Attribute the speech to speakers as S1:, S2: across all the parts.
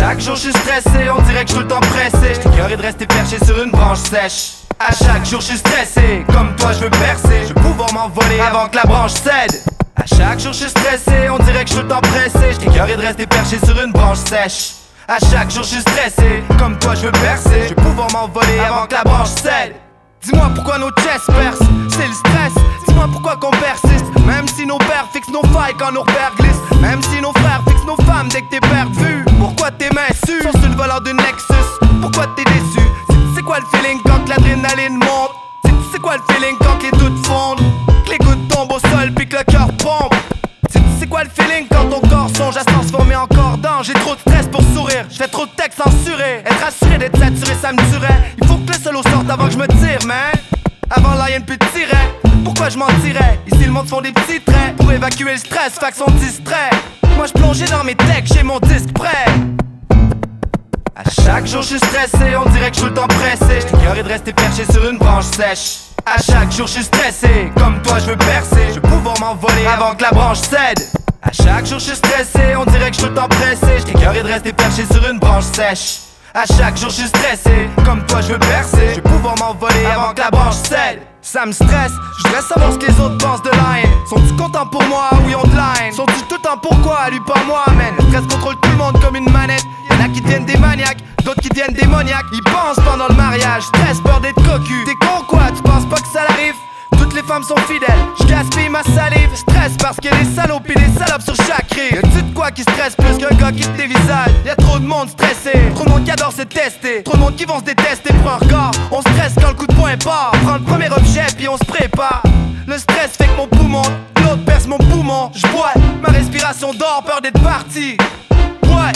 S1: chaque jour je suis stressé, on dirait que je suis tout le temps pressé. J'écœuré de rester perché sur une branche sèche. À chaque jour je suis stressé, comme toi je veux percer. Je veux pouvoir m'envoler avant que la branche cède. À chaque jour je suis stressé, on dirait que je suis tout le temps pressé. J'écœuré de rester perché sur une branche sèche. À chaque jour je suis stressé, comme toi je veux percer. Je veux pouvoir m'envoler avant que la branche cède. Dis-moi pourquoi nos chests percent, c'est le stress. Dis-moi pourquoi qu'on persiste, même si nos pères fixent nos failles quand nos repères glissent. Même si nos frères fixent nos femmes dès que t'es perdu. Pourquoi tes mains suent sont sur le volant d'une Nexus? Pourquoi t'es déçu? C'est quoi le feeling quand l'adrénaline monte? C'est quoi le feeling quand les doutes fondent? Que les gouttes tombent au sol puis que le cœur pompe? C'est quoi le feeling quand ton corps songe à se transformer en cordon? J'ai trop de stress pour sourire, je fais trop de textes censurés. Être assuré d'être saturé ça me tuerait. Il faut que le solo sorte avant que je me tire, man. Avant Lion peut tirer, pourquoi je mentirais? Ici le monde font des petits traits pour évacuer le stress, fait que sont distraits. Moi je plongeais dans mes textes, j'ai mon disque prêt. À chaque jour je suis stressé, on dirait que je suis tout le temps pressé. J'écœuré de rester perché sur une branche sèche. À chaque jour je suis stressé, comme toi je veux percer. Je veux pouvoir m'envoler avant que la branche cède. À chaque jour je suis stressé, on dirait que je suis tout le temps pressé. J'écœuré de rester perché sur une branche sèche. À chaque jour je suis stressé, comme toi je veux percer. Je veux pouvoir m'envoler avant que la branche cède. Ça me stresse, je voudrais savoir ce que les autres pensent de Line. Sont-ils contents pour moi ou ils ont de line? Sont-ils tout le temps pourquoi, lui pas moi, man? Le stress contrôle tout le monde comme une manette. Y'en a qui deviennent des maniaques, d'autres qui deviennent démoniaques. Ils pensent pendant le mariage, stress, peur d'être cocu. T'es con quoi, tu penses pas que ça l'arrive? Toutes les femmes sont fidèles, je gaspille ma salive. Stress parce qu'il y a des salopes et des salopes sur chaque rive. Y'a-tu de quoi qui stresse plus qu'un gars qui te dévisage? Y'a trop de monde stressé, trop de monde qui adore se tester. Trop de monde qui vont se détester pour un record. On stresse quand le coup de poing part. Prends le premier objet puis on se prépare. Le stress fait que mon poumon, l'autre perce mon poumon. J'bois, ma respiration dort, peur d'être parti. Ouais.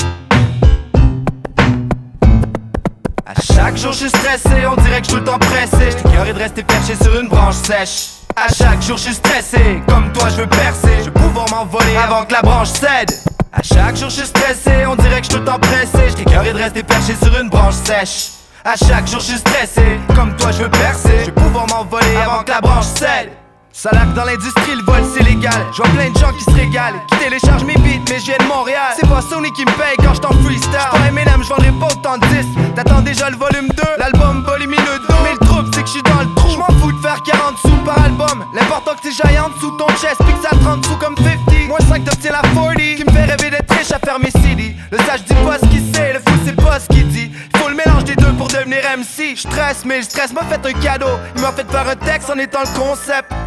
S1: À chaque jour je suis stressé, on dirait que je suis tout le temps pressé. J'écœuré de rester perché sur une branche sèche. À chaque jour je suis stressé, comme toi je veux percer. Je veux pouvoir m'envoler avant que la branche cède. À chaque jour je suis stressé, on dirait que je suis tout le temps pressé. J'écœuré de rester perché sur une branche sèche. À chaque jour je suis stressé, comme toi je veux percer. Je veux pouvoir m'envoler avant que la branche cède. Ça l'air que dans l'industrie, le vol c'est légal. Je vois plein de gens qui se régalent, qui téléchargent mes beats, mais je viens de Montréal. C'est pas Sony qui me paye quand j't'en freestyle. J'suis pas Eminem, j'vendrai pas autant de disques. T'attends déjà le volume 2, l'album volumineux 2. Mais le trouble c'est que j'suis dans le trou. J'm'en fous de faire 40 sous par album. L'important que c'est jaillant sous ton chest, puis que ça 30 sous comme 50. Moins 5 t'obtiens la 40, qui me fait rêver d'être riche à faire mes CD. Le sage dit pas ce qu'il sait, le fou c'est pas ce qu'il dit. Faut le mélange des deux pour devenir MC. J'stresse, mais le stress m'a fait un cadeau. Il m'a fait faire un texte en étant le concept.